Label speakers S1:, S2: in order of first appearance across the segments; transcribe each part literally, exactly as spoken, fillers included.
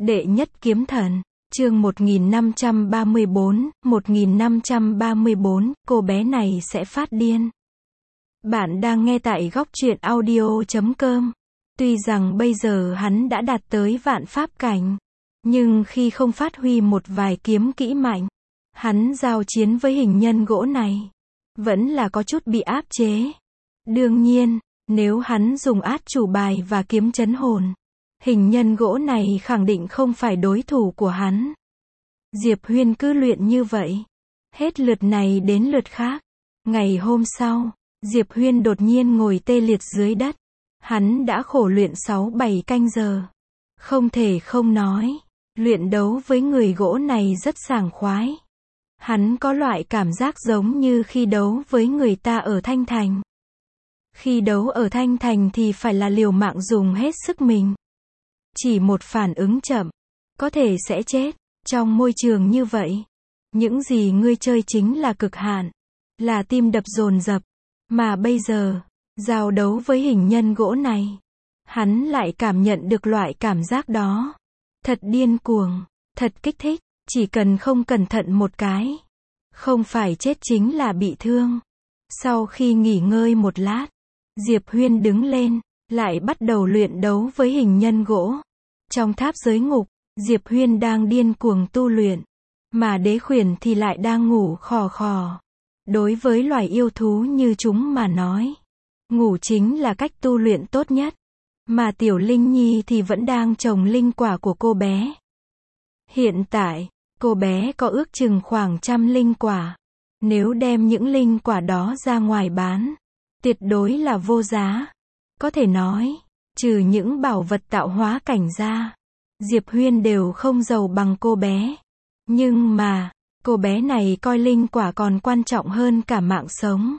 S1: Đệ nhất kiếm thần, chương một nghìn năm trăm ba mươi bốn, một nghìn năm trăm ba mươi bốn, cô bé này sẽ phát điên. Bạn đang nghe tại góc truyện audio chấm com. Tuy rằng bây giờ hắn đã đạt tới vạn pháp cảnh, nhưng khi không phát huy một vài kiếm kỹ mạnh, hắn giao chiến với hình nhân gỗ này, vẫn là có chút bị áp chế. Đương nhiên, nếu hắn dùng át chủ bài và kiếm chấn hồn, hình nhân gỗ này khẳng định không phải đối thủ của hắn. Diệp Huyên cứ luyện như vậy, hết lượt này đến lượt khác. Ngày hôm sau, Diệp Huyên đột nhiên ngồi tê liệt dưới đất. Hắn đã khổ luyện sáu bảy canh giờ. Không thể không nói, luyện đấu với người gỗ này rất sảng khoái. Hắn có loại cảm giác giống như khi đấu với người ta ở Thanh Thành. Khi đấu ở Thanh Thành thì phải là liều mạng dùng hết sức mình. Chỉ một phản ứng chậm, có thể sẽ chết. Trong môi trường như vậy, những gì ngươi chơi chính là cực hạn, là tim đập dồn dập. Mà bây giờ, giao đấu với hình nhân gỗ này, hắn lại cảm nhận được loại cảm giác đó. Thật điên cuồng, thật kích thích, chỉ cần không cẩn thận một cái, không phải chết chính là bị thương. Sau khi nghỉ ngơi một lát, Diệp Huyên đứng lên, lại bắt đầu luyện đấu với hình nhân gỗ. Trong tháp giới ngục, Diệp Huyên đang điên cuồng tu luyện, mà Đế Khuyển thì lại đang ngủ khò khò. Đối với loài yêu thú như chúng mà nói, ngủ chính là cách tu luyện tốt nhất. Mà Tiểu Linh Nhi thì vẫn đang trồng linh quả của cô bé. Hiện tại, cô bé có ước chừng khoảng trăm linh quả. Nếu đem những linh quả đó ra ngoài bán, tuyệt đối là vô giá. Có thể nói, trừ những bảo vật tạo hóa cảnh ra, Diệp Huyên đều không giàu bằng cô bé. Nhưng mà, cô bé này coi linh quả còn quan trọng hơn cả mạng sống.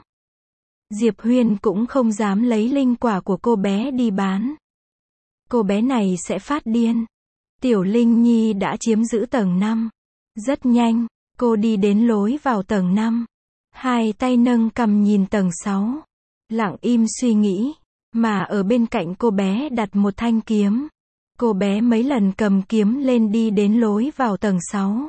S1: Diệp Huyên cũng không dám lấy linh quả của cô bé đi bán. Cô bé này sẽ phát điên. Tiểu Linh Nhi đã chiếm giữ tầng năm. Rất nhanh, cô đi đến lối vào tầng năm. Hai tay nâng cằm nhìn tầng sáu. Lặng im suy nghĩ. Mà ở bên cạnh cô bé đặt một thanh kiếm. Cô bé mấy lần cầm kiếm lên đi đến lối vào tầng sáu.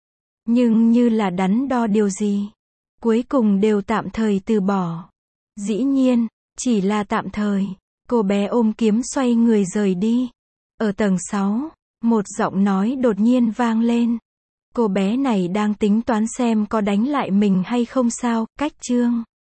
S1: Nhưng như là đắn đo điều gì, cuối cùng đều tạm thời từ bỏ. Dĩ nhiên, chỉ là tạm thời. Cô bé ôm kiếm xoay người rời đi. Ở tầng sáu, một giọng nói đột nhiên vang lên. Cô bé này đang tính toán xem có đánh lại mình hay không sao. Cách chương